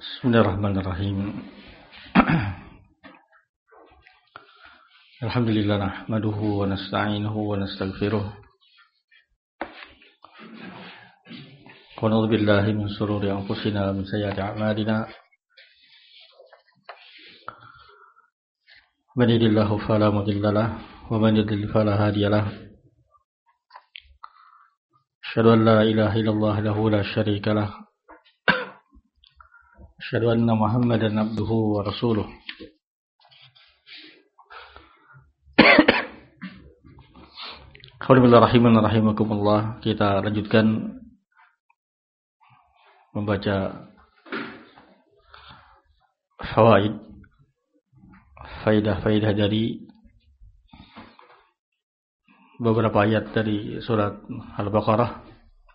Bismillahirrahmanirrahim. Alhamdulillah nahmaduhu wa nasta'inuhu wa nastaghfiruh. Wa na'udzu billahi min shururi anfusina wa min sayyiati a'malina. Man yahdihillahu fala mudilla lahu wa man yudlil fala hadiya lahu. Asyhadu an la ilaha illallah wahdahu la syarika lahu. Asyhadu anna Muhammadan abduhu wa rasuluh. Bismillahirrahmanirrahim. Kita lanjutkan membaca faidah dari beberapa ayat dari surat Al-Baqarah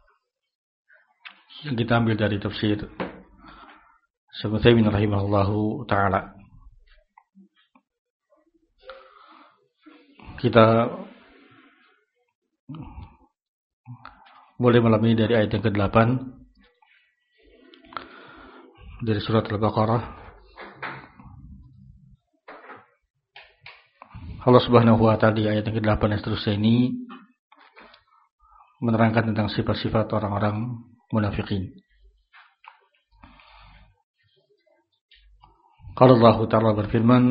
yang kita ambil dari tafsir Syekh Utsaimin rahimahullahu taala. Kita boleh malam ini dari ayat yang ke-8 dari surat Al-Baqarah. Allah Subhanahu wa taala di ayat yang ke-8 dan seterusnya ini menerangkan tentang sifat-sifat orang-orang munafikin. Qala Allah Ta'ala berfirman,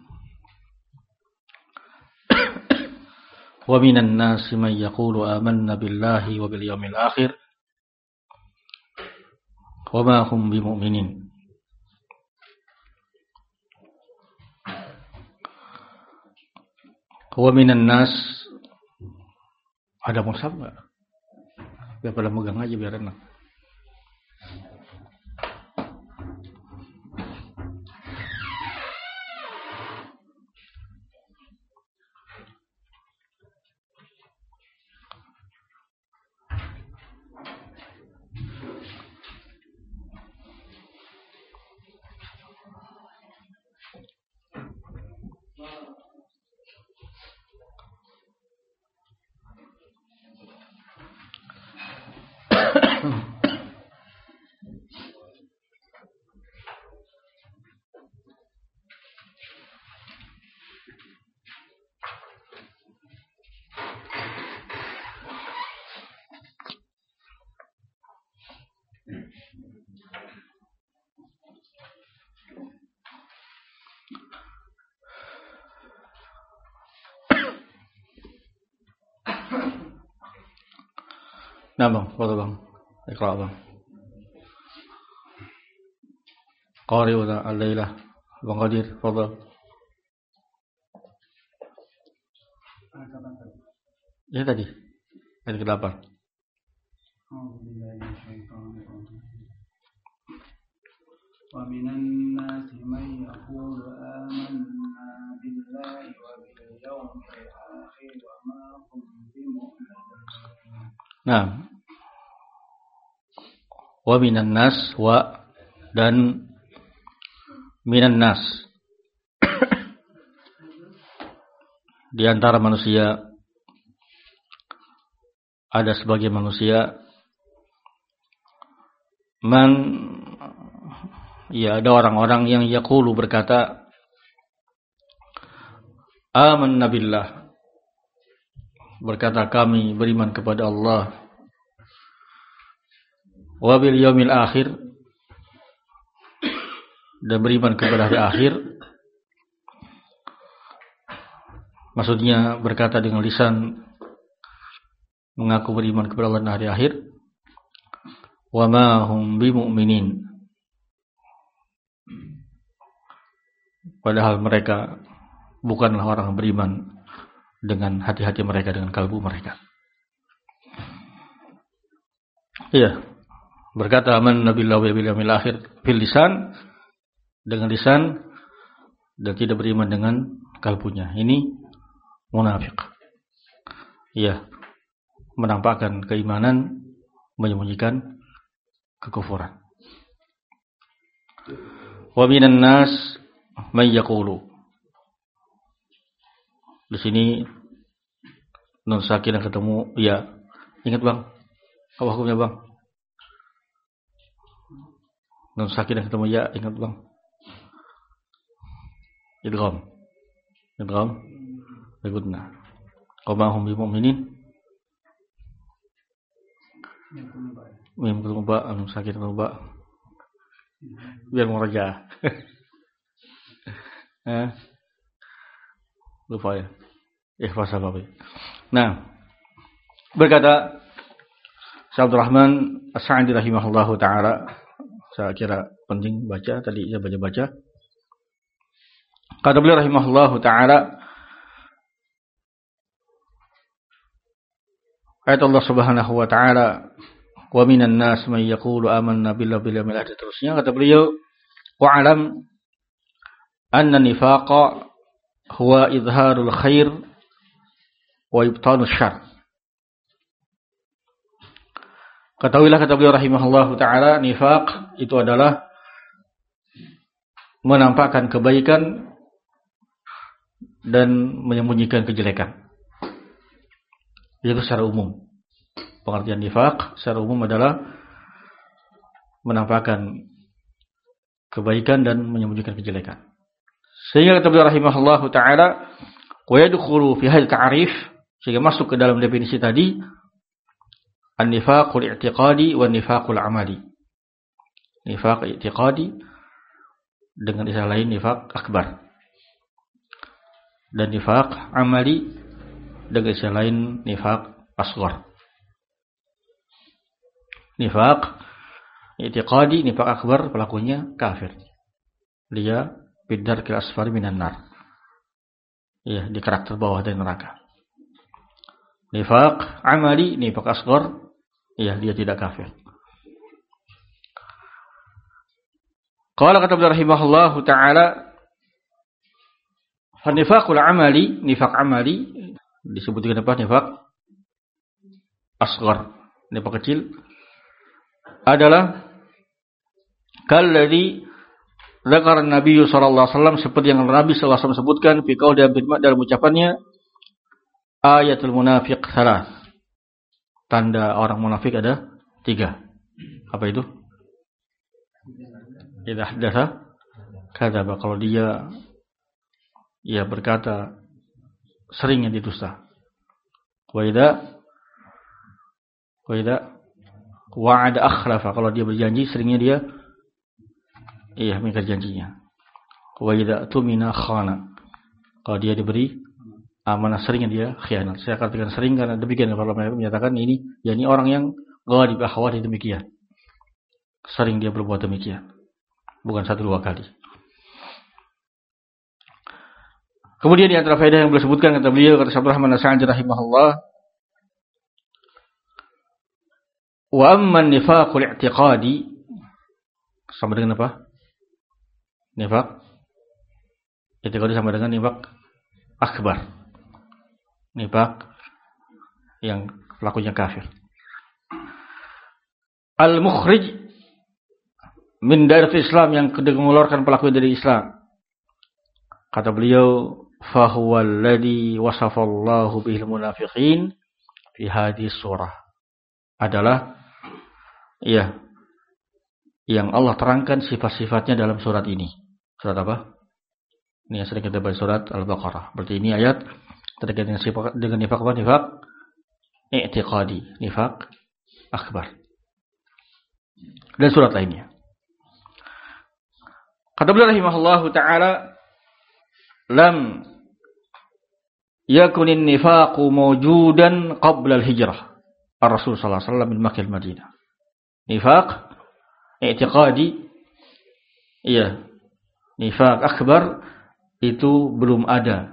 wa minan nasi man yaqulu amanna billahi wa bil yawmil akhir wa ma hum bimu'minin. Wa minan nas, ada mushaf enggak? Biar pada megang aja biar enak. Nah bang, foto bang, ikra bang. Qari wa al-lailah, bang Qadir, foto. Ya tadi, ayat ke-8. Wa minan nasi man yaqulu amanna billahi wa bil yawmil akhir wa ma hum bimu'minin. Nah, wa minan nas, wa dan minan nas, di antara manusia ada sebagian manusia ada orang-orang yang yaqulu berkata amanna billah, berkata kami beriman kepada Allah, wa bil yaumil akhir, dan beriman kepada hari akhir. Maksudnya berkata dengan lisan, mengaku beriman kepada Allah dan hari akhir. Wa ma hum bimu'minin, padahal mereka bukanlah orang beriman dengan hati-hati mereka, dengan kalbu mereka. Iya, berkata amanna billahi wa bil yawmil akhir fil lisan, dengan lisan, dan tidak beriman dengan kalbunya. Ini munafik. Iya, menampakkan keimanan, menyembunyikan kekufuran. Wa minan nas may yaqulu. Di sini nun sakinah ketemu ya. Ingat bang, apa hukumnya bang? Nun sakinah ketemu ya, ingat Bang. Idgham. Berikutnya. Qamahum bimu'minin. Mim ketemu ba, nun sakinah ketemu ba. Biar muraja. Lupa ya. Ikhlas apa? Nah, berkata Syaikhul Rahman As-Sa'di rahimahullahu taala, saya kira penting baca tadi saya baca. Kata beliau rahimahullahu taala, ayat Allah Subhanahu wa taala, wa minan nas may yaqulu amanna billahi wal yawmil akhir, terusnya kata beliau, wa alam anna nifaqa huwa izharul khair wa ibtanus syarr. Ketahuilah, kata beliau rahimahullahu ta'ala, nifaq itu adalah menampakkan kebaikan dan menyembunyikan kejelekan. Itu secara umum. Pengertian nifaq secara umum adalah menampakkan kebaikan dan menyembunyikan kejelekan. Sehingga kata beliau rahimahullahu ta'ala, wa yadkhulu fi hadhil ta'rif, sehingga masuk ke dalam definisi tadi, an-nifaqul i'tiqadi wa nifaqul amali. Nifaq i'tiqadi dengan istilah lain nifaq akbar. Dan nifaq amali dengan istilah lain nifaq asghar. Nifaq i'tiqadi, nifaq akbar, pelakunya kafir. Dia bidarkil asfali minan nar. Ya, di karakter bawah dari neraka. Nifaq amali, nifaq asghar, ya, dia tidak kafir. Qala kata beliau rahimahullahu ta'ala, fa nifaqul amali, nifaq amali disebutkan apa? Nifaq asghar, nifaq kecil adalah kalladzi zakar Nabi sallallahu alaihi wasallam, seperti yang Nabi sallallahu alaihi wasallam sebutkan fi qaul dalam ucapannya, ayatul munafiq salas. Tanda orang munafik ada 3. Apa itu? Idza haddatsa kadzaba, kalau dia berkata seringnya didusta. Wa idza wa'ada akhlafa, kalau dia berjanji seringnya dia mengingkari janjinya. Wa idza tumina khana, kalau dia diberi amanah seringnya dia khianat. Saya katakan sering karena demikian para ulama menyatakan ini orang yang ghalib ahwali demikian. Sering dia berbuat demikian. Bukan 1-2 kali. Kemudian di antara faedah yang beliau sebutkan, kata beliau, kata Syaikhul Rahman As-Sa'di rahimahullah, wa amma nifaqul i'tiqadi, sama dengan apa? Nifaq i'tiqadi sama dengan nifaq akbar. Nifaq yang pelakunya kafir. Al-mukhrij min dairatul Islam, yang mengeluarkan pelaku dari Islam. Kata beliau, fa huwa alladhi wasafallahu bihil munafiqin fi hadhihi surah. Adalah yang Allah terangkan sifat-sifatnya dalam surat ini. Surat apa? Ini yang sering kita baca, surat Al-Baqarah. Berarti ini ayat terkait dengan nifaq apa? Nifaq i'tiqadi, nifaq akbar. Dan surat lainnya. Kata beliau rahimahullahu ta'ala, lam yakunin nifaqu mawjudan qabla al-hijrah ar-Rasul sallallahu alaihi wasallam min Makkah al-Madinah. Nifaq i'tiqadi, nifaq akbar itu belum ada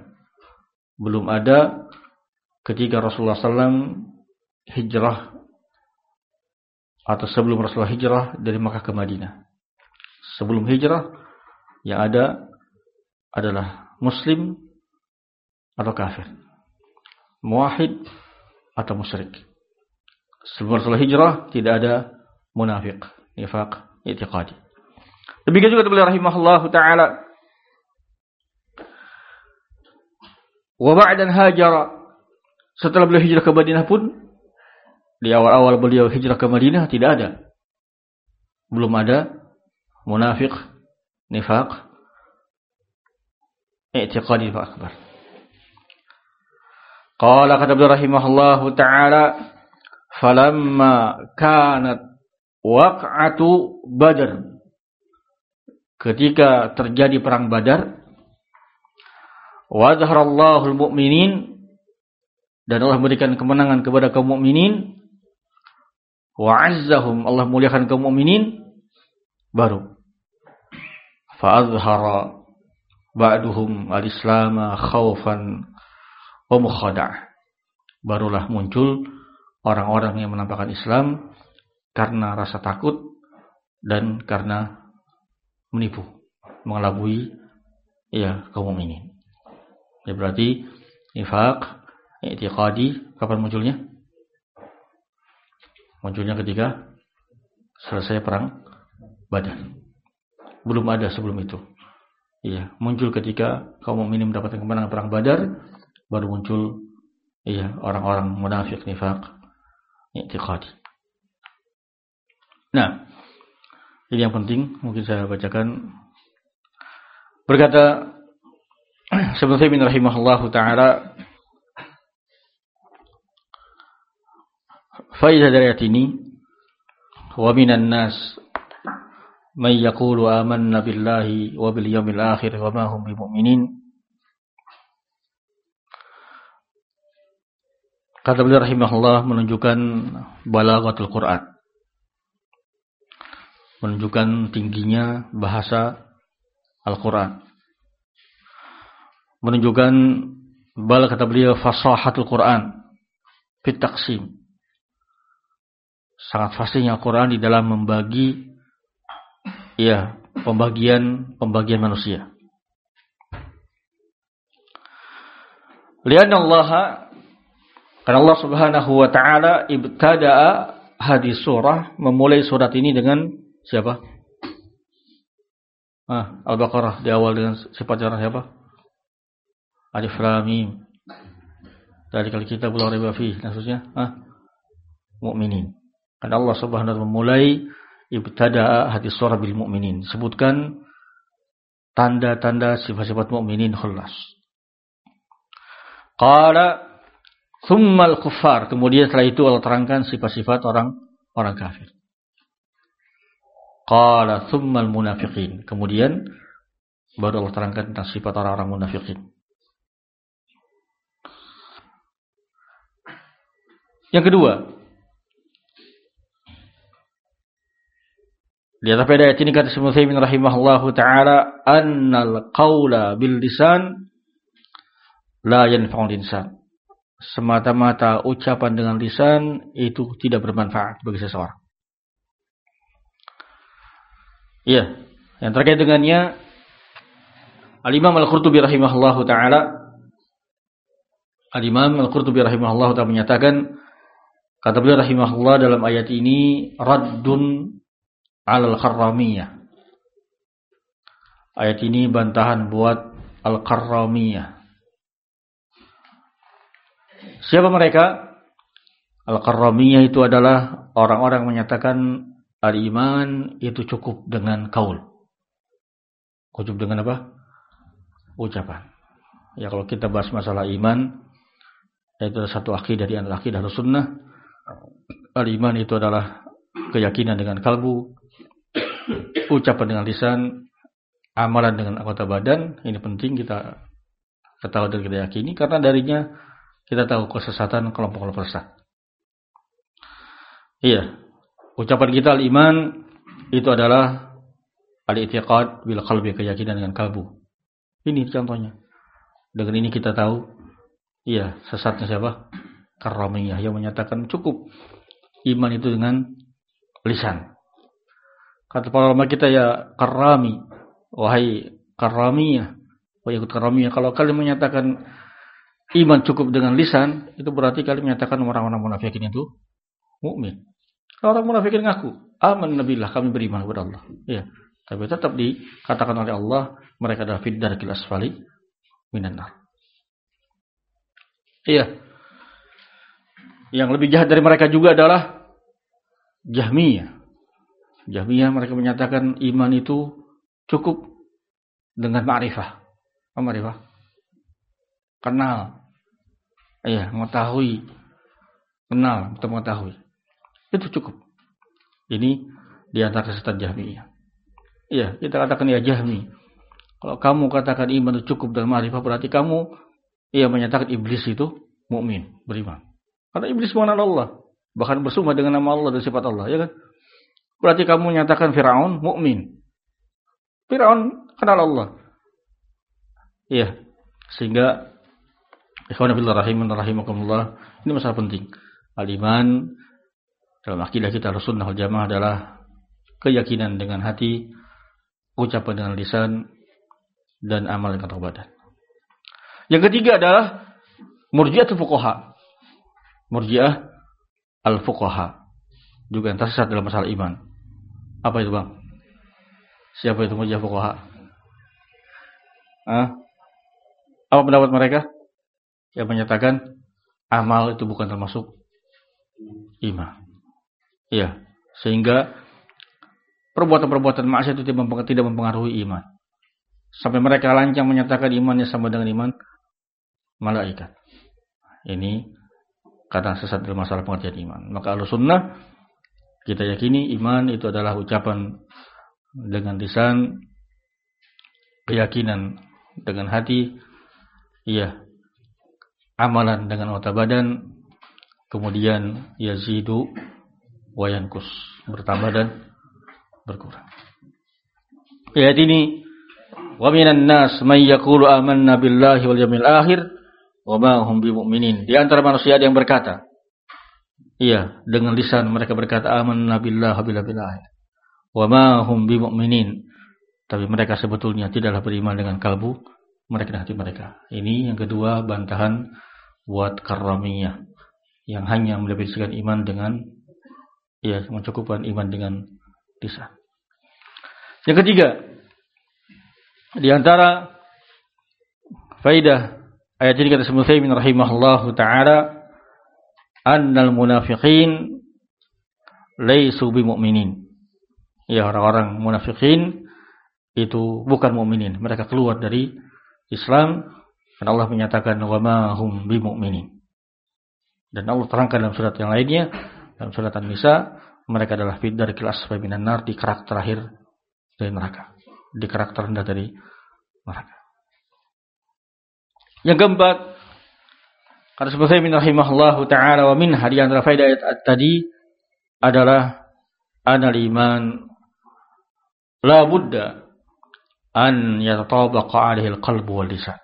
ketika Rasulullah SAW hijrah, atau sebelum Rasulullah hijrah dari Makkah ke Madinah. Sebelum hijrah yang ada adalah muslim atau kafir, muwahhid atau musyrik. Sebelum Rasulullah hijrah tidak ada munafik, nifaq i'tiqadi. Demikian juga beliau rahimahullahu ta'ala, wa ba'dan hajara, setelah beliau hijrah ke Madinah pun, di awal-awal beliau hijrah ke Madinah tidak ada, belum ada munafik, nifaq i'tiqadi akbar. Qala kata beliau rahimahullahu ta'ala, falamma kanat waq'atu Badr, ketika terjadi perang Badar, wa zaharallahu al-mu'minin, dan Allah memberikan kemenangan kepada kaum mukminin, wa azzahum, Allah muliakan kaum mukminin, baru fa azhara ba'duhum al-islama khaufan wa mukhada'ah, barulah muncul orang-orang yang menampakkan Islam karena rasa takut dan karena menipu, mengelabui kaum mukminin. Ya, berarti nifaq i'tiqadi kapan munculnya? Munculnya ketika selesai perang Badar. Belum ada sebelum itu. Iya, muncul ketika kaum mukminin mendapatkan kemenangan perang Badar, baru muncul orang-orang munafik nifaq i'tiqadi. Nah, ini yang penting mungkin saya bacakan. Berkata Ibnu Taimiyah rahimahullahu taala, faidah dari ayat ini, wa minan nas may yaqulu amanna billahi wa bil yawmil akhir wa ma hum bimu'minin. Kata beliau rahimahullah, menunjukkan balaghatul Quran, menunjukkan tingginya bahasa Al-Quran, menunjukkan kata beliau fasahatul Quran fit taqsim, sangat fasihnya Al-Quran di dalam membagi pembagian manusia. Lianna Allah, karena Allah Subhanahu wa taala ibtada'a hadis surah, memulai surat ini dengan siapa? Al-Baqarah di awal dengan sifat orang siapa? Alif Lam Mim. Dari kali kita la raiba fihi, maksudnya mukminin. Karena Allah Subhanahu wa taala memulai ibtada'a hadis surah bil mukminin, sebutkan tanda-tanda sifat-sifat mukminin khulas. Qala tsummal kuffar, kemudian setelah itu Allah terangkan sifat-sifat orang kafir. Qala tsummal munafiqin, kemudian baru Allah terangkan tentang sifat orang-orang munafiqin. Yang kedua, di atas ayat ini kata Ibnu Taimiyah rahimahullahu taala, annal qaula bil lisan la yanfa'ul insan. Semata-mata ucapan dengan lisan itu tidak bermanfaat bagi seseorang. Iya, yang terkait dengannya Al-Imam Al-Qurtubi rahimahullahu taala, Al-Imam Al-Qurtubi rahimahullahu taala menyatakan, kata beliau rahimahullah, dalam ayat ini raddun 'alal Karramiyah. Ayat ini bantahan buat Al-Karramiyah. Siapa mereka? Al-Karramiyah itu adalah orang-orang menyatakan al-iman itu cukup dengan qaul. Cukup dengan apa? Ucapan. Ya, kalau kita bahas masalah iman, itu adalah satu akidah dari akidah Ahlussunnah. Al-iman itu adalah keyakinan dengan kalbu, ucapan dengan lisan, amalan dengan anggota badan. Ini penting kita ketahui dan kita yakini, karena darinya kita tahu kesesatan kelompok-kelompok sesat. Iya, ucapan kita al-iman itu adalah al-i'tiqad bil qalbi, keyakinan dengan kalbu. Ini contohnya. Dengan ini kita tahu, iya, sesatnya siapa? Karramiyah, yang menyatakan cukup iman itu dengan lisan. Kata para ulama kita, ya karrami, wahai karramiyah, wahai ikut karramiyah, kalau kalian menyatakan iman cukup dengan lisan, itu berarti kalian menyatakan orang-orang munafikin itu mukmin. Orang munafikin ngaku aman nabilah, kami beriman kepada Allah, ya, tapi tetap dikatakan oleh Allah mereka adalah fid darkil asfali minan nar. Iya. Yang lebih jahat dari mereka juga adalah Jahmiyah. Jahmiyah mereka menyatakan iman itu cukup dengan ma'rifah. Apa ma'rifah? Kenal. Iya, mengetahui. Kenal atau mengetahui. Itu cukup. Ini di antara kesesatan Jahmiyah. Iya, kita katakan ya Jahmi. Kalau kamu katakan iman itu cukup dengan ma'rifah, berarti kamu menyatakan iblis itu mukmin, beriman. Karena iblis mengenal Allah, bahkan bersumpah dengan nama Allah dan sifat Allah, ya kan? Berarti kamu menyatakan Firaun mukmin. Firaun kenal Allah. Iya, sehingga ikhwan fillah rahimakumullah, ini masalah penting. Al-iman dalam akidah kita Ahlussunnah wal Jamaah adalah keyakinan dengan hati, ucapan dengan lisan, dan amal dengan perbuatan. Yang ketiga adalah murji'atul fuqaha. Murji'ah al-fuqaha juga yang tersesat dalam masalah iman. Apa itu, Bang? Siapa itu murji'ah fuqaha? Apa pendapat mereka? Yang menyatakan amal itu bukan termasuk iman. Iya, sehingga perbuatan-perbuatan maksiat itu tidak mempengaruhi iman. Sampai mereka lancang menyatakan imannya sama dengan iman malaikat. Ini karena sesat dalam masalah pengertian iman. Maka Ahlussunnah kita yakini iman itu adalah ucapan dengan lisan, keyakinan dengan hati, amalan dengan otak badan, kemudian yazidu wa yankus, bertambah dan berkurang. Ayat ini, wa minan nas may yaqulu amanna billahi wal yawmil akhir wa ma hum bimumin. Di antara manusia ada yang berkata, dengan lisan mereka berkata amanna billahi wal yawmil akhir wa ma hum bimumin, tapi mereka sebetulnya tidaklah beriman dengan kalbu mereka dan hati mereka. Ini yang kedua bantahan buat Karramiyah yang hanya mendefinisikan iman dengan mencukupkan iman dengan lisan. Yang ketiga, di antara faidah ayat ini kata Ibnu Utsaimin rahimahullahu taala, annal munafiqin laisu bimu'minin. Orang-orang munafikin itu bukan mukminin, mereka keluar dari Islam, dan Allah menyatakan wa ma hum bimu'minin. Dan Allah terangkan dalam surat yang lainnya, dalam surat An-Nisa, mereka adalah fi darkil asfali minan nar, di kerak terakhir dari neraka, di kerak terendah dari neraka. Yang keempat, kata Ibnu Utsaimin rahimahullahu taala, wa min di antara faedah ayat tadi adalah anal iman la budda an yatatabaqa alaihi alqalbu wal lisan.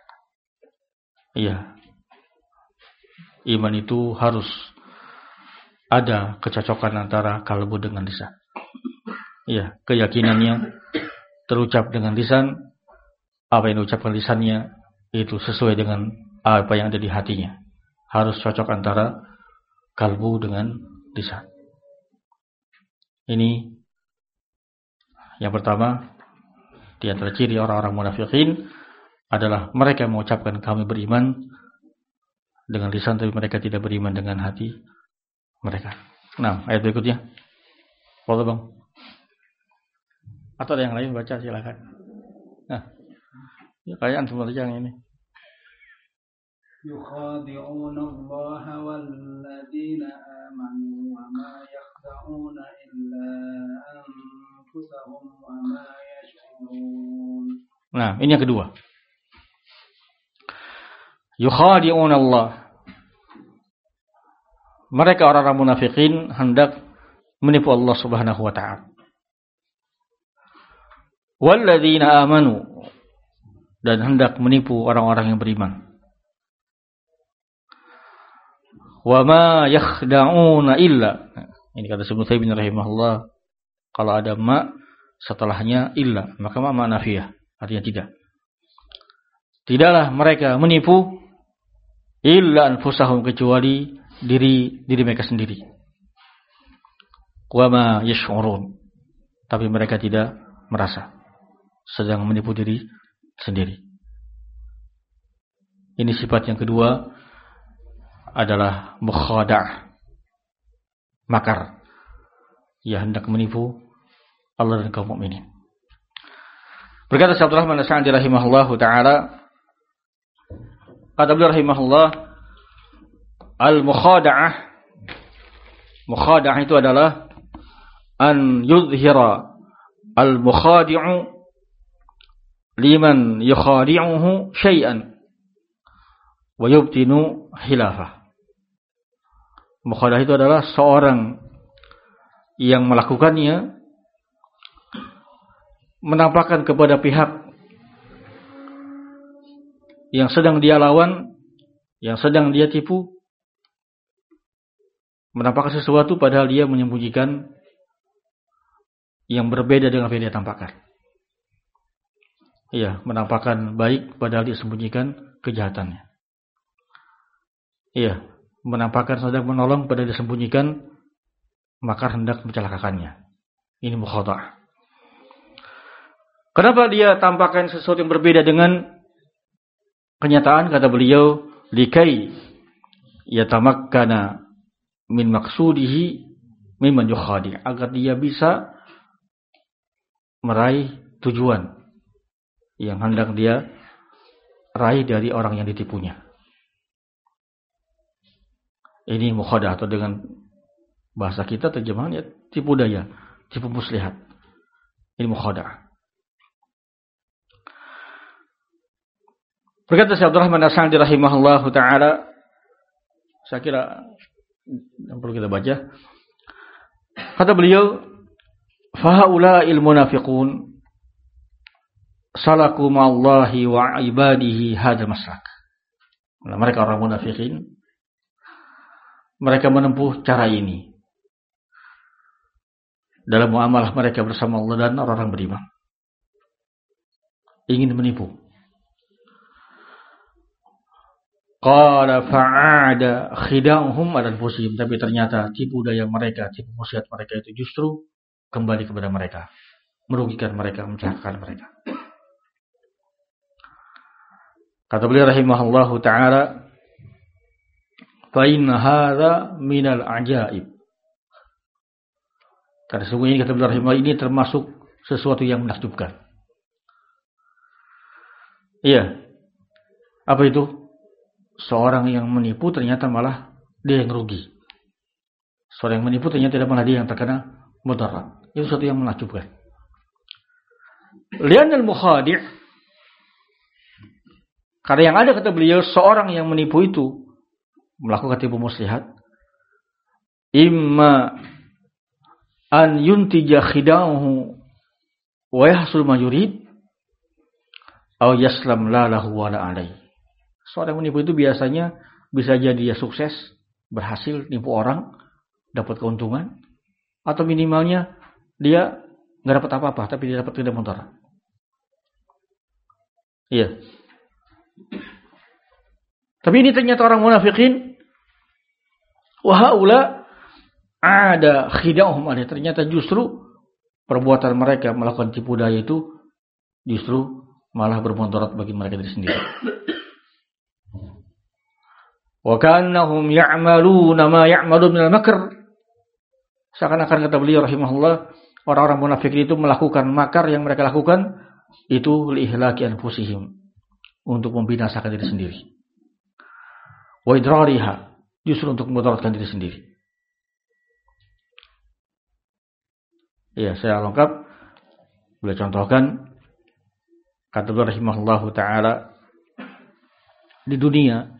Iman itu harus ada kecocokan antara kalbu dengan lisan. Keyakinannya terucap dengan lisan, apa yang diucapkan lisannya itu sesuai dengan apa yang ada di hatinya. Harus cocok antara kalbu dengan lisan. Ini yang pertama. Di antara ciri orang-orang munafikin adalah mereka mengucapkan kami beriman dengan lisan, tapi mereka tidak beriman dengan hati mereka. Nah, ayat berikutnya. Boleh, Bang? Atau ada yang lain baca, silakan. Nah, kayak antum baca yang ini. يخادعون الله والذين آمنوا وما يخدعون إلا أنفسهم وما يشعرون. Nah, ini yang kedua. Yukhadi'un Allah. Mereka orang-orang munafikin hendak menipu Allah Subhanahu wa taala. Walladzina amanu, dan hendak menipu orang-orang yang beriman. Wa ma yakhda'una illa. Ini kata Ibnu Utsaimin rahimahullah, kalau ada ma setelahnya illa, maka ma nafiyah, artinya tidak. Tidaklah mereka menipu illa anfusahum, kecuali diri mereka sendiri. Wa ma yash'urun, tapi mereka tidak merasa sedang menipu diri sendiri. Ini sifat yang kedua adalah mukhada', makar. Ia hendak menipu Allah dan kaum mukminin. Berkata Syekh Abdurrahman As-Sa'di rahimahullahu taala, kata beliau rahimahullah, al-mukhada'ah, mukhada'ah itu adalah an yudhira al-mukhadi'u liman yukhadi'uhu syai'an wa yubtinu khilafah. Mukhada'ah itu adalah seorang yang melakukannya menampakkan kepada pihak yang sedang dia lawan, yang sedang dia tipu, menampakkan sesuatu padahal dia menyembunyikan yang berbeda dengan apa yang dia tampakkan. Iya, menampakkan baik padahal dia sembunyikan kejahatannya. Iya, menampakkan sedang menolong padahal dia sembunyikan makar hendak mencelakakannya. Ini mukhada'ah. Kenapa dia tampakkan sesuatu yang berbeda dengan kenyataan? Kata beliau, likai yatamakkana min maqsudihi mimman yukhadi', agar dia bisa meraih tujuan yang hendak dia raih dari orang yang ditipunya. Ini mukhada'ah, atau dengan bahasa kita terjemahannya tipu daya, tipu muslihat. Ini mukhada'ah. Berkata Syekh Abdurrahman As-Sa'di rahimahullahu taala, saya kira yang perlu kita baca. Kata beliau, fahaula'il munafiqun salaku ma'allahi wa ibadihi hadzal maslak. Mereka orang munafikin, mereka menempuh cara ini dalam muamalah mereka bersama Allah dan orang-orang beriman. Ingin menipu. Qala fa'ada khida'uhum ala anfusihim, tapi ternyata tipu daya mereka, tipu muslihat mereka itu justru kembali kepada mereka, merugikan mereka, mencelakakan mereka. Kata beliau rahimahullahu taala, fa inna hadza minal ajaib. Karena sesungguhnya kata beliau rahimahullah, ini termasuk sesuatu yang menakjubkan. Iya. Apa itu? Seorang yang menipu ternyata malah dia yang rugi. Seorang yang menipu ternyata tidak malah dia yang terkena mudarat. Itu sesuatu yang menakjubkan. Li'anal mukhadi', karena yang ada kata beliau, seorang yang menipu itu melakukan tipu muslihat, imma an yuntija khida'uhu wa yahsul ma yurid aw yaslam la lahu wa la alaihi. Seorang yang menipu itu biasanya bisa jadi dia sukses, berhasil nipu orang, dapat keuntungan, atau minimalnya dia nggak dapat apa-apa, tapi dia dapat tidak mudarat. Iya. Tapi ini ternyata orang munafikin, wa haula ada khida'uhum alaihi. Ternyata justru perbuatan mereka melakukan tipu daya itu justru malah bermudarat bagi mereka sendiri. Wa kannahum ya'maluna ma ya'malu minal makr. Seakan-akan kata beliau rahimahullah, orang-orang munafik itu melakukan makar yang mereka lakukan itu li ihlaki anfusihim, untuk membinasakan diri sendiri. Wa idrariha, justru untuk memudaratkan diri sendiri. Ya, saya lengkap boleh contohkan kata beliau rahimahullahu taala, di dunia,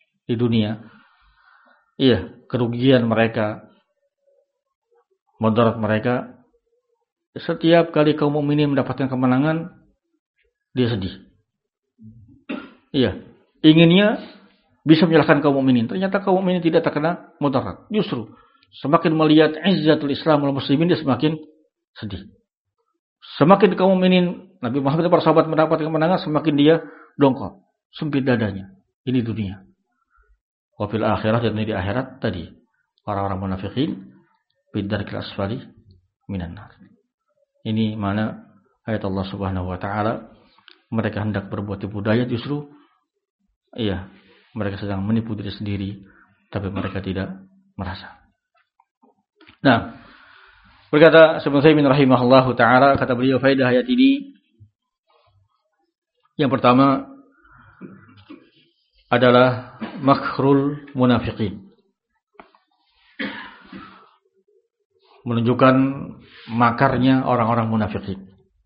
iya, kerugian mereka, mudarat mereka, setiap kali kaum mukminin mendapatkan kemenangan, dia sedih. Iya, inginnya bisa menyalahkan kaum mukminin. Ternyata kaum mukminin tidak terkena mudarat. Justru semakin melihat izzatul Islam wal muslimin, dia semakin sedih. Semakin kaum mukminin, Nabi Muhammad dan para sahabat mendapatkan kemenangan, semakin dia dongkol, sempit dadanya. Ini dunia. Wa fil akhirah, dan di akhirat tadi orang-orang munafikin bidarkil asfali minan nar. Ini mana ayat Allah Subhanahu wa taala, mereka hendak berbuat tipu daya, justru iya, mereka sedang menipu diri sendiri, tapi mereka tidak merasa. Nah, Berkata Ibnu Utsaimin rahimahullahu taala, kata beliau, faedah ayat ini yang pertama adalah makrul munafiqin. Menunjukkan makarnya orang-orang munafikin.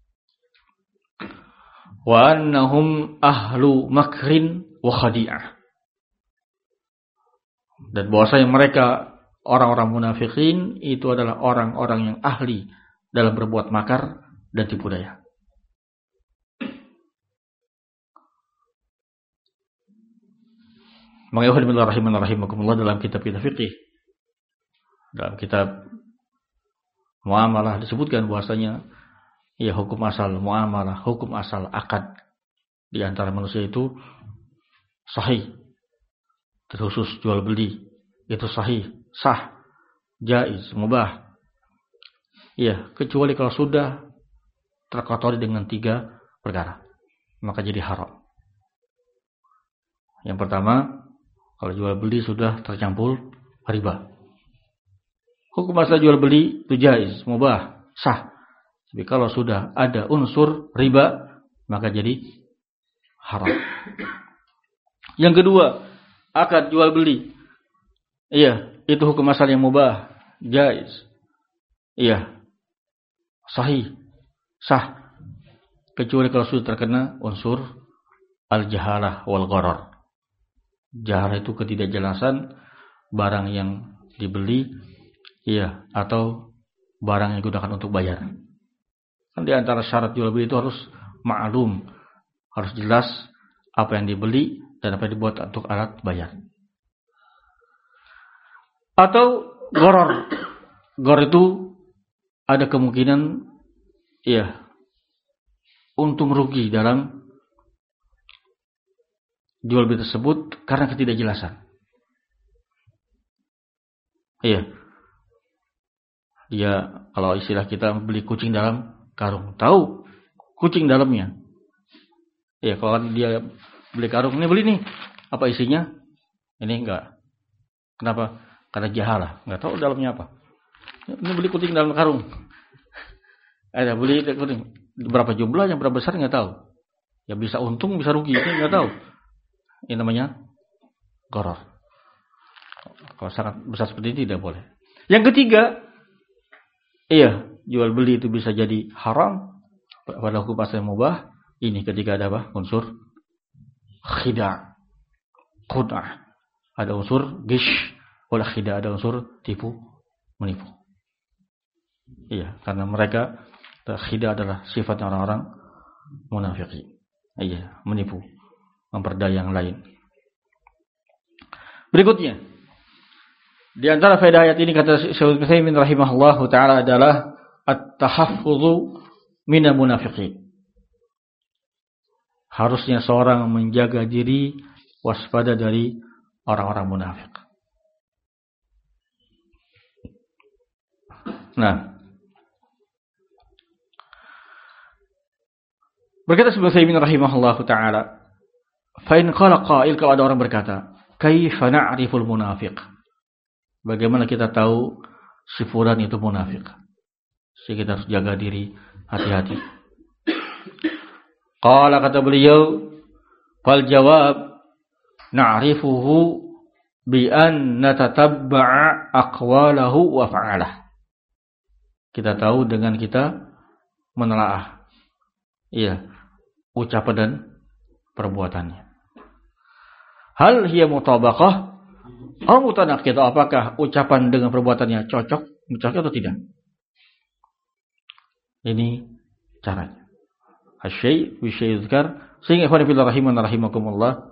Wa annahum ahlu makrin wa khadi'ah. Dan bahwasanya mereka orang-orang munafikin itu adalah orang-orang yang ahli dalam berbuat makar dan tipu daya. Bismillahirrahmanirrahim dalam kitab-kitab fikih, dalam kitab muamalah disebutkan bahwasanya ya hukum asal muamalah, hukum asal akad di antara manusia itu sahih. Terkhusus jual beli itu sahih, sah, jaiz, mubah. Ya, kecuali kalau sudah terkotori dengan 3 perkara, maka jadi haram. Yang pertama, kalau jual beli sudah tercampur riba. Hukum asal jual beli itu jaiz, mubah, sah. Tapi kalau sudah ada unsur riba, maka jadi haram. Yang kedua, akad jual beli. Iya, itu hukum asal yang mubah, jaiz. Iya, sahih, sah. Kecuali kalau sudah terkena unsur al-jahalah wal gharar. Jahalah itu ketidakjelasan barang yang dibeli, iya, atau barang yang digunakan untuk bayar. Kan di antara syarat jual beli itu harus ma'lum, harus jelas apa yang dibeli dan apa yang dibuat untuk alat bayar. Atau gharar. Gharar itu ada kemungkinan, iya, untung rugi dalam jual beli tersebut karena ketidakjelasan. Iya. Dia, kalau istilah kita, beli kucing dalam karung. Tahu kucing dalamnya. Iya, kalau dia beli karung, ini beli nih, apa isinya? Ini enggak. Kenapa? Karena jahalah, enggak tahu dalamnya apa. Ini beli kucing dalam karung. Ada beli kucing, berapa jumlahnya, berapa besar enggak tahu. Ya bisa untung, bisa rugi, ini enggak tahu. Ini namanya gharar. Kalau sangat besar seperti ini tidak boleh. Yang ketiga, iya, jual beli itu bisa jadi haram pada hukum asal mubah. Ini ketika ada apa? Unsur khida', khud'ah. Ada unsur gish, wala khida', ada unsur tipu, menipu. Iya, karena mereka khida' adalah sifatnya orang-orang munafiqin. Iya, menipu, memperdaya yang lain. Berikutnya, di antara faedah ayat ini kata Syekh Utsaimin rahimahullahu taala adalah at-tahaffudzu minal munafiqin. Harusnya seorang menjaga diri waspada dari orang-orang munafik. Nah, berkata Syekh Utsaimin rahimahullahu taala, fa in qala qail, kalau ada orang berkata, kaifa na'riful munafiq? Bagaimana kita tahu si fulan itu munafik? Jadi kita harus jaga diri, hati-hati. Qala, kata beliau, fal jawab na'rifuhu bi an natatabba'a aqwalahu wa fa'alah. Kita tahu dengan kita menelaah, iya, ucapan dan perbuatannya. Hal hiya mutabaqah aw mutanaqid, apakah ucapan dengan perbuatannya cocok atau tidak? Ini caranya. Asy-syai' bi syai' yuzkar, sehingga ikhwan fillah rahiman rahimakumullah,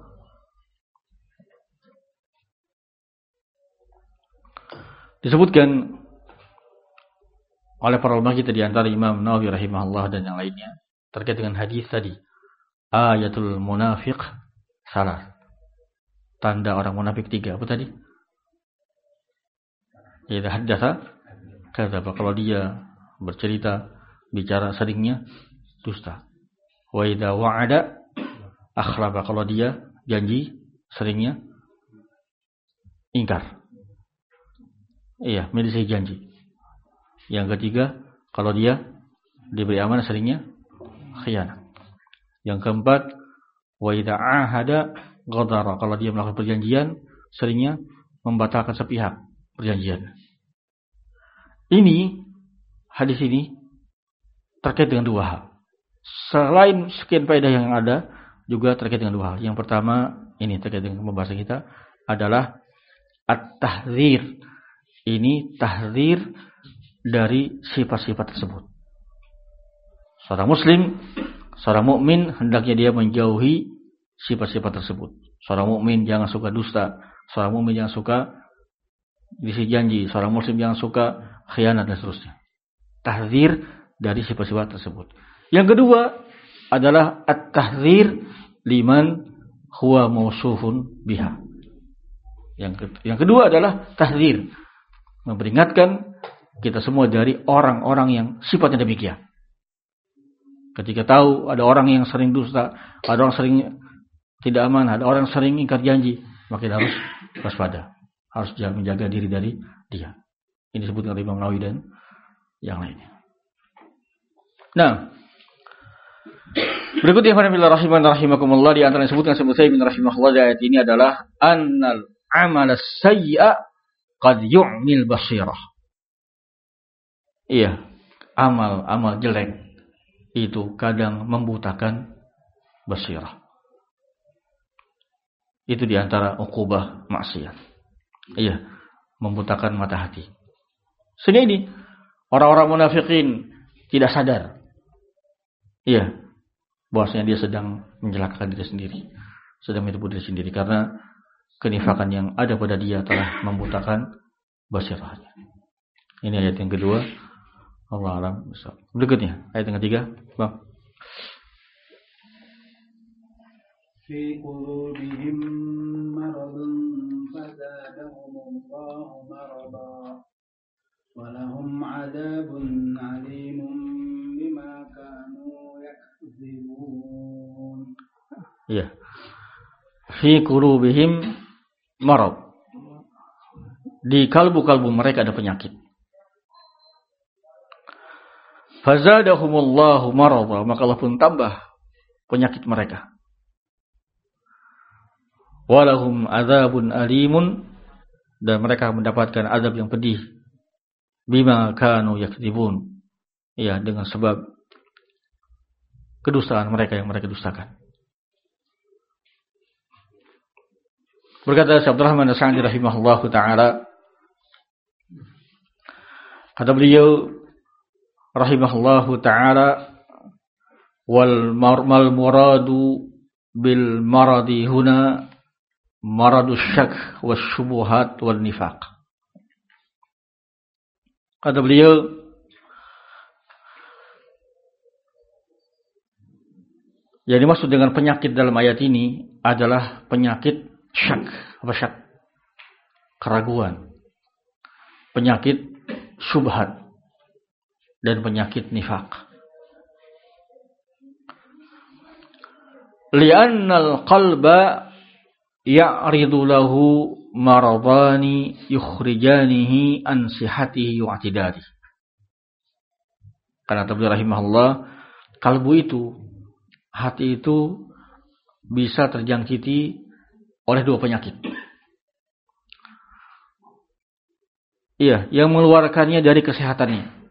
disebutkan oleh para ulama kita di antara Imam Nawawi rahimahullah dan yang lainnya terkait dengan hadis tadi, ayatul munafiq salah. Tanda orang munafik 3. Apa tadi? Idza haddatsa kadzaba, kalau dia bercerita, bicara seringnya dusta. Wa idza wa'ada akhlafa, kalau dia janji seringnya ingkar. Iya, menyelisih janji. Yang ketiga, kalau dia diberi amanah seringnya khianat. Yang keempat, wa idza ahada ghadara, kalau dia melakukan perjanjian seringnya membatalkan sepihak perjanjian. Ini hadis ini terkait dengan dua hal. Selain sekian faedah yang ada, juga terkait dengan dua hal. Yang pertama, ini terkait dengan pembahasan kita, adalah at-tahdzir. Ini tahdzir dari sifat-sifat tersebut. Seorang muslim, seorang mukmin hendaknya dia menjauhi sifat-sifat tersebut. Seorang mukmin jangan suka dusta, seorang mukmin jangan suka isi janji, seorang muslim jangan suka khianat dan seterusnya. Tahdzir dari sifat-sifat tersebut. Yang kedua adalah at-tahdzir liman huwa mausufun biha. Yang kedua adalah tahdzir, memperingatkan kita semua dari orang-orang yang sifatnya demikian. Ketika tahu ada orang yang sering dusta, ada orang sering tidak aman, ada orang sering ingkar janji, maka kita harus waspada, harus menjaga diri dari dia. Ini disebutkan oleh Imam Nawawi dan yang lainnya. Nah, berikutnya rahimakumullah, di antara yang disebutkan Syekh Utsaimin rahimahullah di ayat ini adalah annal amal sayyi'a qad yu'mil basirah. Iya, amal jelek itu kadang membutakan basirah. Itu di antara uqubah maksiat. Iya, membutakan mata hati. Sehingga ini orang-orang munafikin tidak sadar. Iya, bahwasanya dia sedang mencelakakan diri sendiri, sedang menipu diri sendiri, karena kenifakan yang ada pada dia telah membutakan basirahnya. Ini ayat yang kedua. Allah alam. Berikutnya ayat yang ketiga, Bang. Fi qulubihim maradun fazadahumullahu marada wa lahum 'adzabun 'alimun bima kanu yakdzibun. Iya. Fi qulubihim marad. Di kalbu-kalbu mereka ada penyakit. Fazadahumullahu marada, maka Allah pun tambah penyakit mereka. Walahum adzabun alimun, dan mereka mendapatkan azab yang pedih. Bima kanu yakdzibun, ya, dengan sebab kedustaan mereka yang mereka dustakan. Berkata Syekh Abdurrahman As-Sa'di rahimahullahu taala, kata beliau rahimahullahu ta'ala, wal muradu bil maradi huna maradus syak wasyubuhat wal nifaq. Kata beliau, yang dimaksud dengan penyakit dalam ayat ini adalah penyakit syak, syak? Keraguan, penyakit syubhat, dan penyakit nifaq. Li'annal qalba ya'ridu lahu maradani yukhrijanihi an sihatihi wa i'tidali. Karena Tabligh rahimahullah, kalbu itu, hati itu bisa terjangkiti oleh dua penyakit. Iya, yang mengeluarkannya dari kesehatannya.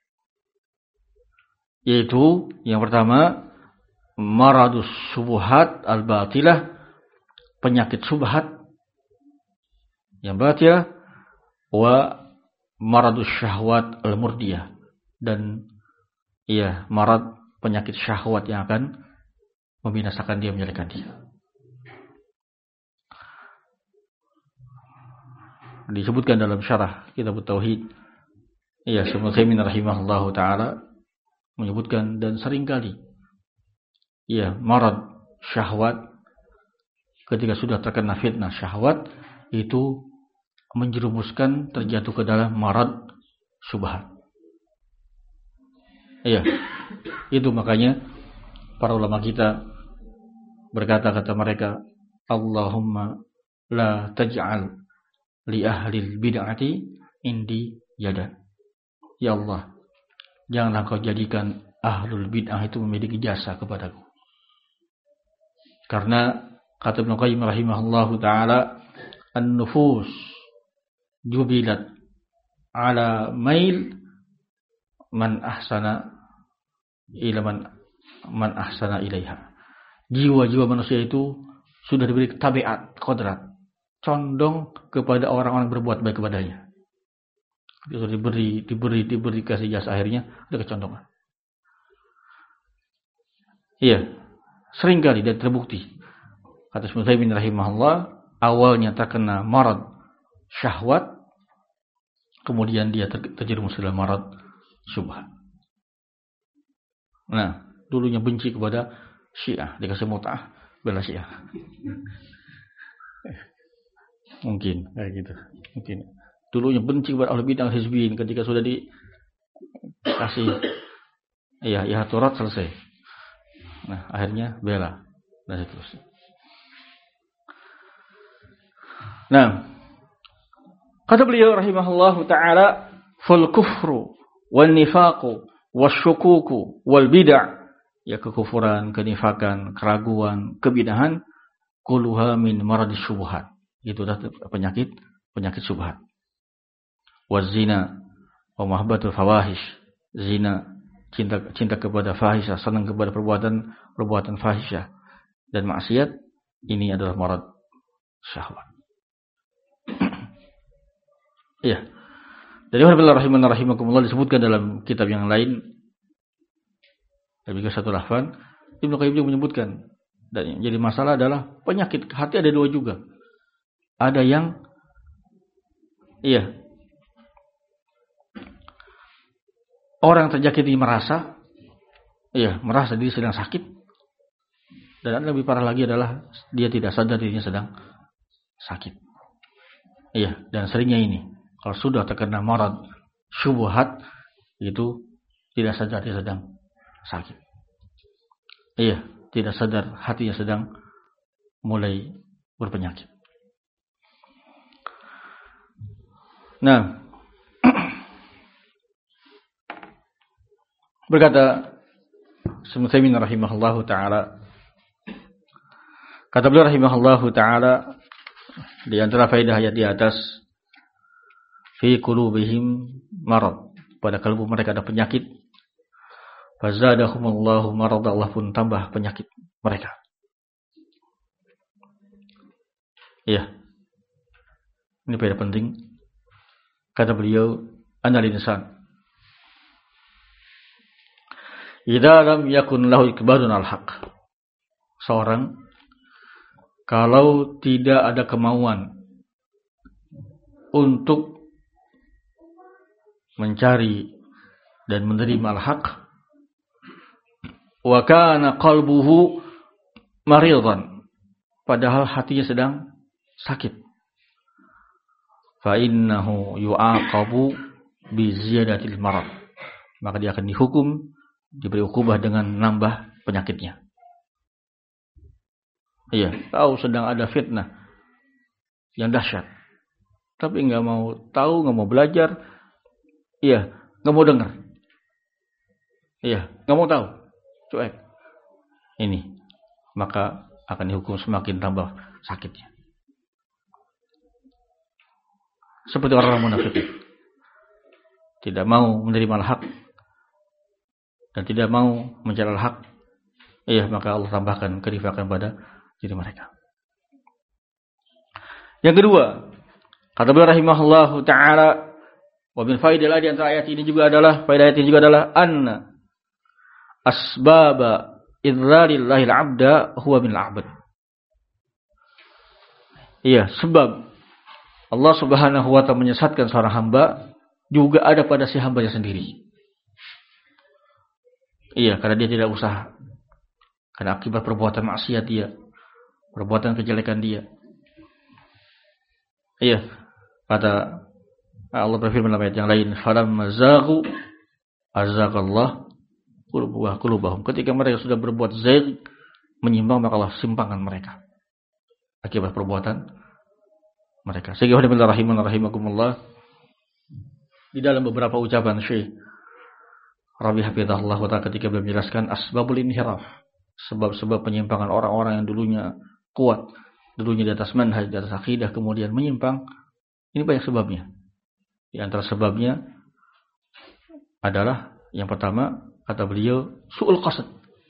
Yaitu yang pertama, maradus syubhat al-batilah, penyakit syubhat yang batilah, wa maradus syahwat al-murdiyah, dan iya, marad penyakit syahwat yang akan membinasakan dia, menyelekkan dia. Disebutkan dalam syarah Kitab Tauhid, iya, Syekh Utsaimin rahimahullahu taala menyebutkan, dan seringkali ya, marad syahwat, ketika sudah terkena fitnah syahwat, itu menjerumuskan terjatuh ke dalam marad syubhat. Iya, itu makanya para ulama kita berkata, kata mereka, Allahumma la taj'al li ahlil bid'ati indi yadan. ya Allah, janganlah kau jadikan ahlul bid'ah itu memiliki jasa kepadaku. Karena kata Ibnu Qayyim rahimahullahu taala, an-nufus jubilat ala mail man ahsana ila man ahsana ilaiha. Jiwa-jiwa manusia itu sudah diberi tabiat, kodrat, condong kepada orang-orang berbuat baik kepadanya. Dia sudah diberi kasih jasa, akhirnya ada kecondongan. Iya, seringkali dan terbukti. Kata Ibnu Taimiyah rahimahullah, awalnya terkena marad syahwat, kemudian dia terjerumus dalam marad syubhat. Nah, dulunya benci kepada Syiah, dikasih mut'ah, bela Syiah. Mungkin kayak gitu. Mungkin dulunya benci kepada Ahlul Bid'ah Hizbiyin, ketika sudah dikasih ya turat selesai. Nah, akhirnya bela dan seterusnya. Nah, kata beliau rahimahullahu taala, fal kufru wan nifaqu wasyukuku wal bid'ah, ya kekufuran, kenifakan, keraguan, kebidahan, kulluha min maradis syubhat. Itu adalah penyakit syubhat. Wazina wa mahabbatul fawahish, zina, cinta kepada fahisyah, senang kepada perbuatan fahisyah dan maksiat, ini adalah marad syahwat. Iya. Dari rahimakumullah disebutkan dalam kitab yang lain, lebih ke satu lafaz, Ibnu Qayyim juga menyebutkan, dan yang jadi masalah adalah penyakit hati ada dua juga. Ada yang orang terjangkiti merasa diri sedang sakit, dan yang lebih parah lagi adalah dia tidak sadar dirinya sedang sakit. Iya, dan seringnya ini kalau sudah terkena marad syubhat, itu tidak sadar dia sedang sakit. Iya, tidak sadar hatinya sedang mulai berpenyakit. Nah, berkata Ibnu Taimiyah rahimahullahu taala, kata beliau rahimahullahu taala, di antara faedah ayat di atas, fi qulubihim marad, pada kalbu mereka ada penyakit, fazadahumullahu marad, Allah pun tambah penyakit mereka. Iya, ini faedah penting. Kata beliau, anal insan idza lam yakun lahu ikbarun al-haq, seorang kalau tidak ada kemauan untuk mencari dan menerima al-haq, wa kana qalbuhu maridan, padahal hatinya sedang sakit, fa innahu yu'aqabu bi ziyadatil marad, maka dia akan dihukum, diberi ukubah dengan nambah penyakitnya. Iya, tahu sedang ada fitnah yang dahsyat, tapi enggak mau tahu, enggak mau belajar. Iya, enggak mau dengar. Iya, enggak mau tahu. Cuek. Ini, maka akan dihukum semakin tambah sakitnya. Seperti orang munafik, tidak mau menerima al-haq dan tidak mau mencari al-haq, maka Allah tambahkan kenifakan pada diri mereka. Yang kedua, kata beliau rahimahullahu taala, wa min faidil di antara ayat ini juga adalah, faedah ayat ini juga adalah anna asbaba idzalillahil 'abda huwa min al-'abd. Iya, sebab Allah Subhanahu wa ta'ala menyesatkan seorang hamba juga ada pada si hambanya sendiri. Iya, karena dia tidak usaha. Karena akibat perbuatan maksiat dia, perbuatan kejelekan dia. Iya, kata Allah berfirman dalam ayat yang lain, falamma zaghu azaghallah qulubahum. Ketika mereka sudah berbuat zaig, menyimpang, maka Allah simpangkan mereka akibat perbuatan mereka. Sehingga rahimakumullah, di dalam beberapa ucapan Syekh Rabi Hafizahullah Ta'ala ketika beliau menjelaskan asbabul inhiraf, sebab-sebab penyimpangan orang-orang yang dulunya kuat, dulunya di atas manhaj, di atas akidah, kemudian menyimpang. Ini banyak sebabnya. Di antara sebabnya adalah yang pertama, kata beliau, su'ul qasad.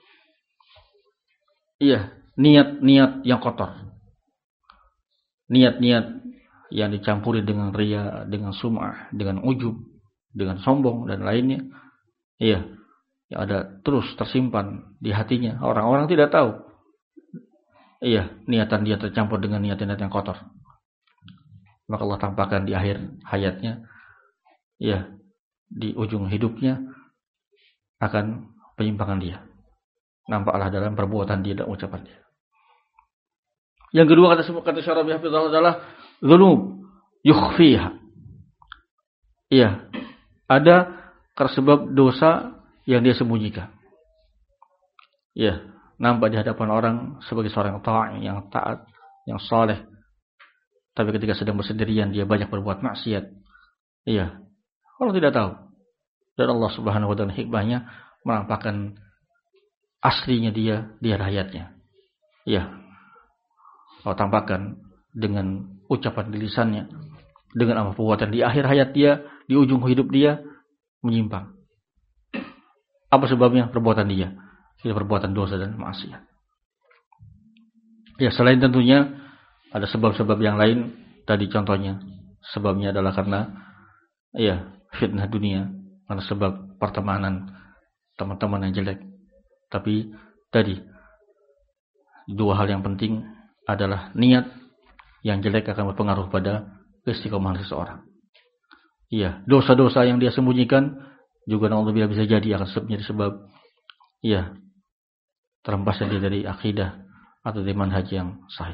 Iya, niat-niat yang kotor. Niat-niat yang dicampuri dengan riya, dengan sum'ah, dengan ujub, dengan sombong dan lainnya. Iya, yang ada terus tersimpan di hatinya. Orang-orang tidak tahu. Iya, niatan dia tercampur dengan niat-niat yang kotor. Maka Allah tampakkan di akhir hayatnya, iya, di ujung hidupnya akan penyimpangan dia. Nampaklah dalam perbuatan dia dan ucapan dia. Yang kedua kata Syarabi Hafizahullah adalah dzunub yukhfiha. Iya, ada sebab dosa yang dia sembunyikan. Iya, nampak di hadapan orang sebagai seorang yang taat, yang saleh. Tapi ketika sedang bersendirian dia banyak berbuat maksiat. Iya, orang tidak tahu. Dan Allah Subhanahu wa taala hikmahnya menampakkan aslinya dia di hayatnya. Iya. Allah tampakkan dengan ucapan di lisannya, dengan amal perbuatan di akhir hayat dia, di ujung hidup dia menyimpang. Apa sebabnya? Perbuatan dia. Itu perbuatan dosa dan maksiat. Ya, selain tentunya ada sebab-sebab yang lain. Tadi contohnya, sebabnya adalah karena fitnah dunia, karena sebab pertemanan teman-teman yang jelek. Tapi tadi dua hal yang penting adalah niat yang jelek akan berpengaruh pada istiqomahan seseorang. Iya, dosa-dosa yang dia sembunyikan juga naudzubillah bisa jadi akan menjadi sebab terhempasnya dia dari akidah atau dari manhaj yang sahih.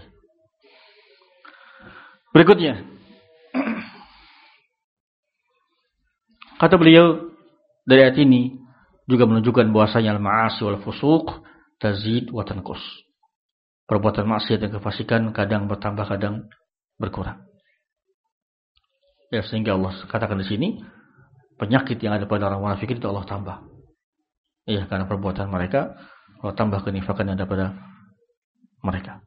Berikutnya, kata beliau dari ayat ini juga menunjukkan bahwasanya al-ma'asi wal fusuq tazid wa tanqus. Perbuatan maksiat dan kefasikan kadang bertambah, kadang berkurang. Ya, sehingga Allah katakan di sini penyakit yang ada pada orang munafik itu Allah tambah. Iya, karena perbuatan mereka Allah tambah kenifakan yang ada pada mereka.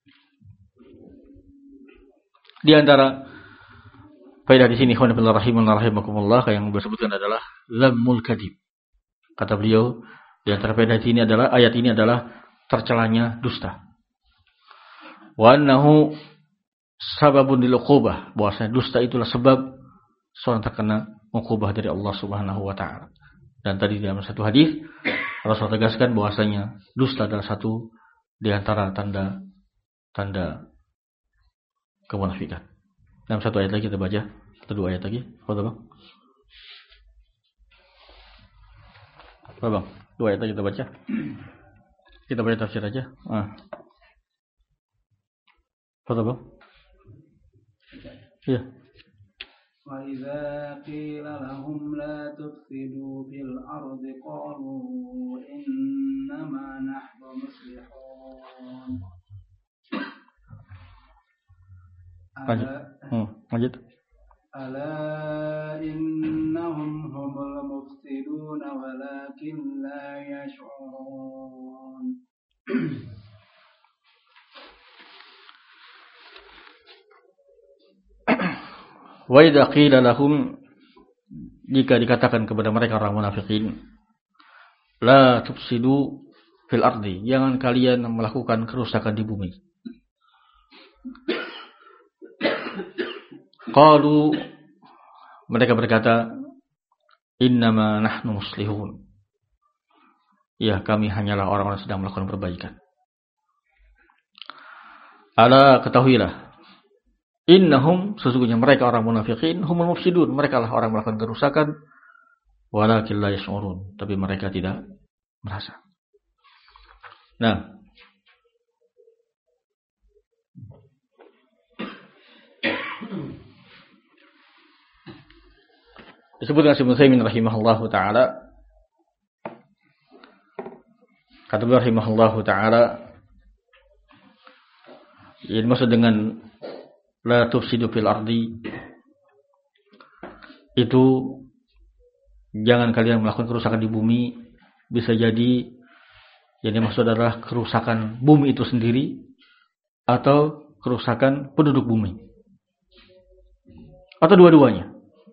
Di antara faedah di sini rahimakumullah yang disebutkan adalah zammul kadhib. Kata beliau, di antara faedah di sini adalah ayat ini adalah tercelanya dusta. Wa annahu sababun lil uqubah, bahwasanya dusta itulah sebab seorang terkena uqubah dari Allah Subhanahu wa taala. Dan tadi dalam satu hadis Rasul tegaskan bahwasanya dusta adalah satu di antara tanda kemunafikan. Dalam satu ayat lagi kita baca, atau dua ayat lagi. Bang? Dua ayat lagi kita baca. Kita baca tafsir aja. Bang? Iya. وَإِذَا قِيلَ لَهُمْ لَا تُفْسِدُوا فِي الْأَرْضِ قَالُوا إِنَّمَا نَحْنُ مُصْلِحُونَ. Lanjut. أَلَا إِنَّهُمْ هُمُ الْمُفْسِدُونَ وَلَكِنْ لَا يَشْعُرُونَ. Wa idza qila lahum, jika dikatakan kepada mereka orang munafikin, la tufsidu fil ardi, jangan kalian melakukan kerusakan di bumi. Qalu, mereka berkata, innama nahnu muslihun, ya kami hanyalah orang-orang sedang melakukan perbaikan. Ala, ketahuilah, innahum, sesungguhnya mereka orang munafikin, humul mufsidun, mereka lah orang melakukan kerusakan, walakin la yash'urun, tapi mereka tidak merasa. Nah, disebutkan Syekh Utsaimin rahimahullahu taala, kata beliau rahimahullahu taala, yang dimaksud dengan la tufsidu fil ardi itu jangan kalian melakukan kerusakan di bumi. Bisa jadi yang dimaksud adalah kerusakan bumi itu sendiri atau kerusakan penduduk bumi, atau dua-duanya.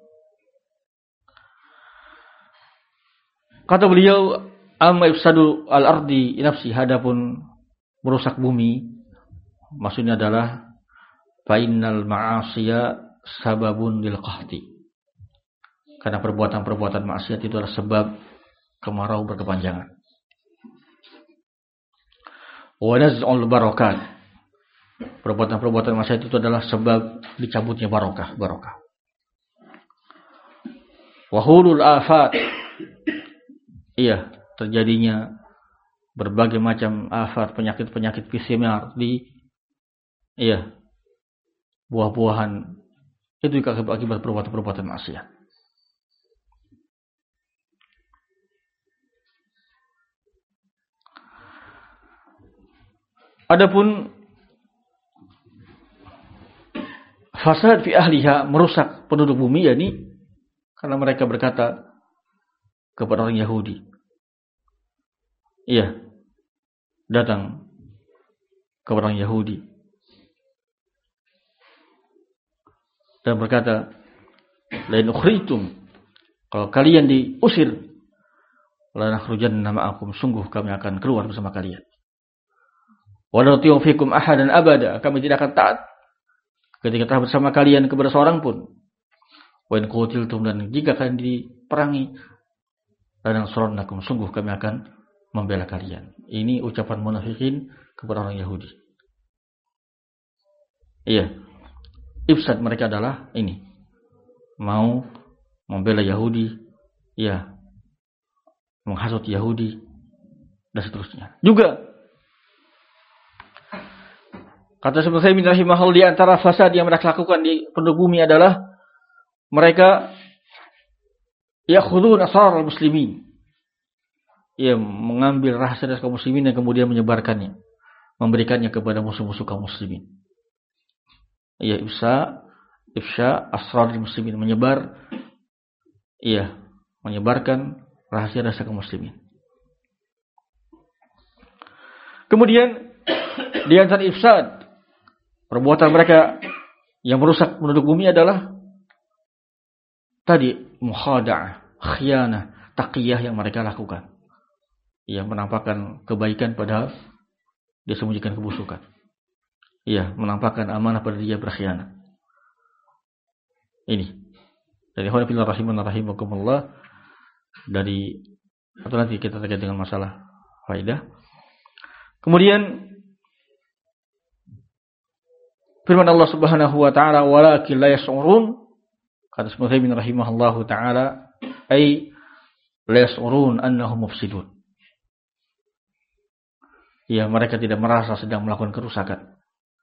Kata beliau, amma ifsadu al-ardi nafsi, hadapun merusak bumi, maksudnya adalah fa innal ma'asiya sababun lil qahti. Karena perbuatan-perbuatan maksiat itu adalah sebab kemarau berkepanjangan. Wa naz'ul barakat. Perbuatan-perbuatan maksiat itu adalah sebab dicabutnya barokah. Wa hulul afat. Iya, terjadinya berbagai macam afat, penyakit-penyakit fisimar di buah-buahan. Itu akibat perbuatan-perbuatan maksiat. Adapun fasad fi ahliha, merusak penduduk bumi, yakni karena mereka berkata kepada orang Yahudi, datang kepada orang Yahudi dan berkata, lain ukhritum, kalau kalian diusir, la nakhrujanna ma'akum, sungguh kami akan keluar bersama kalian. Wa la nuti'u fikum ahadan abada, kami tidak akan taat ketika telah bersama kalian kepada seorang pun. Wa in qutiltum, dan jika kalian diperangi, la nansurannakum, sungguh kami akan membela kalian. Ini ucapan munafikin kepada orang Yahudi. Ifsad mereka adalah ini, mau membela Yahudi, menghasut Yahudi dan seterusnya. Juga kata Syekh Utsaimin rahimahullah, di antara fasad yang mereka lakukan di penduduk bumi adalah mereka yakhudun asrar al-muslimin, mengambil rahasia dari kaum muslimin dan kemudian menyebarkannya, memberikannya kepada musuh-musuh kaum muslimin. Ifsha asrar al-muslimin, menyebarkan rahasia-rahasia kaum muslimin. Kemudian di antara ifsad, perbuatan mereka yang merusak penduduk bumi adalah tadi mukhada'ah, khianah, taqiyah yang mereka lakukan. Yang menampakkan kebaikan padahal dia sembunyikan kebusukan. Menampakkan amanah pada dia berkhianat. Ini dari khawafillah rahimakumullah, dari atau nanti kita terkait dengan masalah faidah. Kemudian firman Allah Subhanahu wa taala, walakin la yash'urun, kata Syekh Utsaimin rahimahullahu taala, ay la yash'urun annahum mufsidun. Mereka tidak merasa sedang melakukan kerusakan.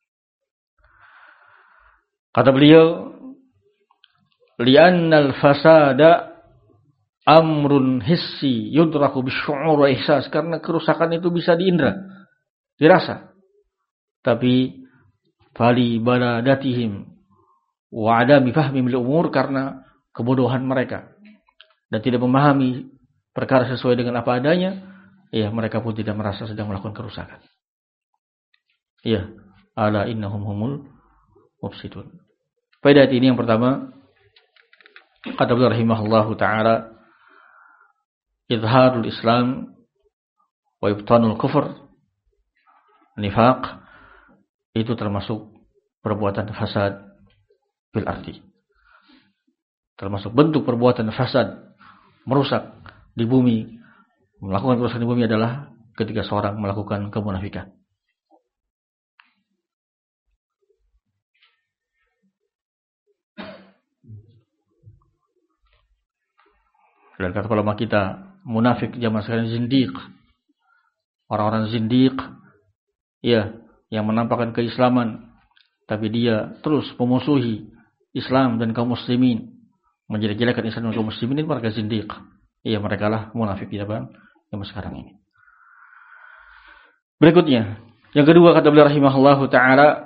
Kata beliau, li'annal fasada amrun hissi yudraku bisyu'ur wa ihsas, karena kerusakan itu bisa diindra, dirasa. Tapi fali baladatihim wa adami fahmi bil umur, karena kebodohan mereka dan tidak memahami perkara sesuai dengan apa adanya, mereka pun tidak merasa sedang melakukan kerusakan. Ala innahum humul mufsidun. Faedah ini yang pertama, kata beliau rahimahullahu taala, izharul Islam wa ibtanul kufur, nifaq, itu termasuk perbuatan fasad fil ardi. Termasuk bentuk perbuatan fasad, merusak di bumi, melakukan kerusakan di bumi adalah ketika seorang melakukan kemunafikan. Dan kata ulama kita, munafik zaman sekarang zindiq. Orang-orang zindiq, yang menampakkan keislaman, tapi dia terus memusuhi Islam dan kaum muslimin, menjelek-jelekan Islam dan kaum muslimin, ini mereka zindiq. Mereka lah munafik di zaman sekarang ini. Berikutnya, yang kedua, kata beliau rahimahullahu taala,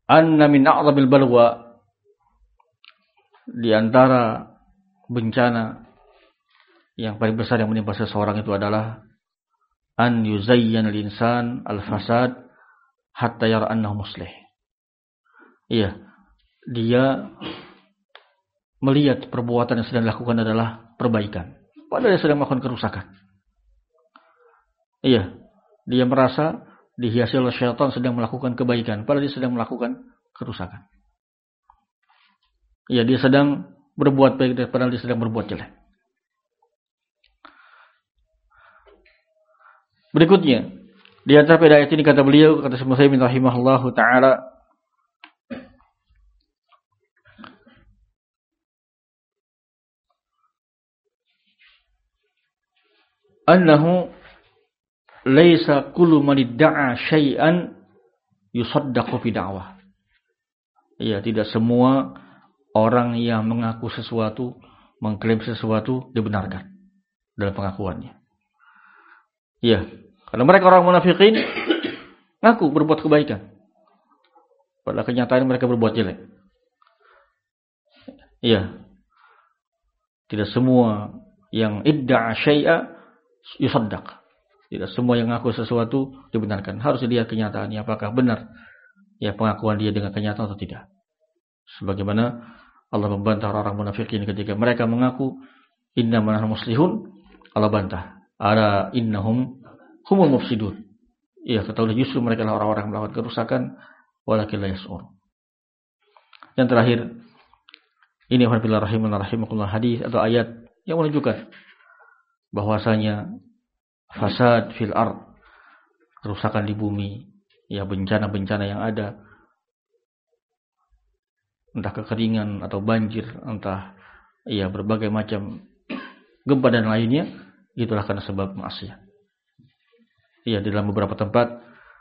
anna min a'dhamil balwa, di antara bencana yang paling besar yang menimpa seseorang itu adalah an yuzayyana al-insan al-fasad hatta yara annahu muslih. Iya, dia melihat perbuatan yang sedang dilakukan adalah perbaikan, padahal dia sedang melakukan kerusakan. Iya, dia merasa dihiasi oleh syaitan sedang melakukan kebaikan, padahal dia sedang melakukan kerusakan. Iya, dia sedang berbuat baik, padahal dia sedang berbuat jelek. Berikutnya, di antara pada ayat ini kata beliau, kata Syekh Muhammad rahimahullahu taala, annahu laisa kullu man idda'a syai'an yusaddaqu fi da'wah. Iya, tidak semua orang yang mengaku sesuatu, mengklaim sesuatu dibenarkan dalam pengakuannya. Iya, karena mereka orang munafikin ngaku berbuat kebaikan, padahal kenyataan mereka berbuat jelek. Iya, tidak semua yang idda'a syai'a yusaddaq. Tidak semua yang ngaku sesuatu dibenarkan. Harus dilihat kenyataannya apakah benar ya pengakuan dia dengan kenyataan atau tidak. Sebagaimana Allah membantah orang munafikin ketika mereka mengaku innamal muslihun, Allah bantah, ala innahum humul mufsidun. Ya, ketahuilah justru mereka adalah orang-orang melakukan kerusakan walakin la yash'ur. Yang terakhir, ini rahimakumullah hadis atau ayat yang menunjukkan bahwasanya fasad fil ard, kerusakan di bumi, ya bencana-bencana yang ada, entah kekeringan atau banjir, entah ya berbagai macam gempa dan lainnya, itulah karena sebab maksiat. Ya, di dalam beberapa tempat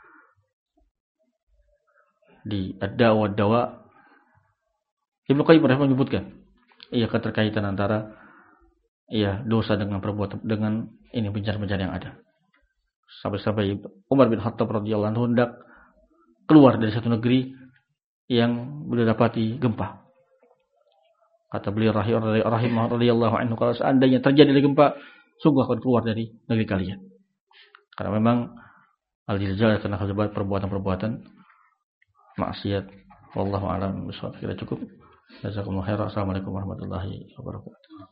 di ad-dawa wad-dawa, Ibnu Qayyim rahimahullah menyebutkan ya keterkaitan antara ya dosa dengan perbuatan, dengan ini bencana-bencana yang ada. Sampai-sampai Umar bin Khattab radhiyallahu anhu hendak keluar dari satu negeri yang beliau dapati gempa. Kata beliau rahimahullah radhiyallahu anhu, kalau seandainya terjadi gempa, sungguh akan keluar dari negeri kalian. Karena memang al-jilzal karena perbuatan-perbuatan maksiat. Wallahu a'lam bishawab. Kira cukup. Jazakumullahu khairan. Assalamualaikum warahmatullahi wabarakatuh.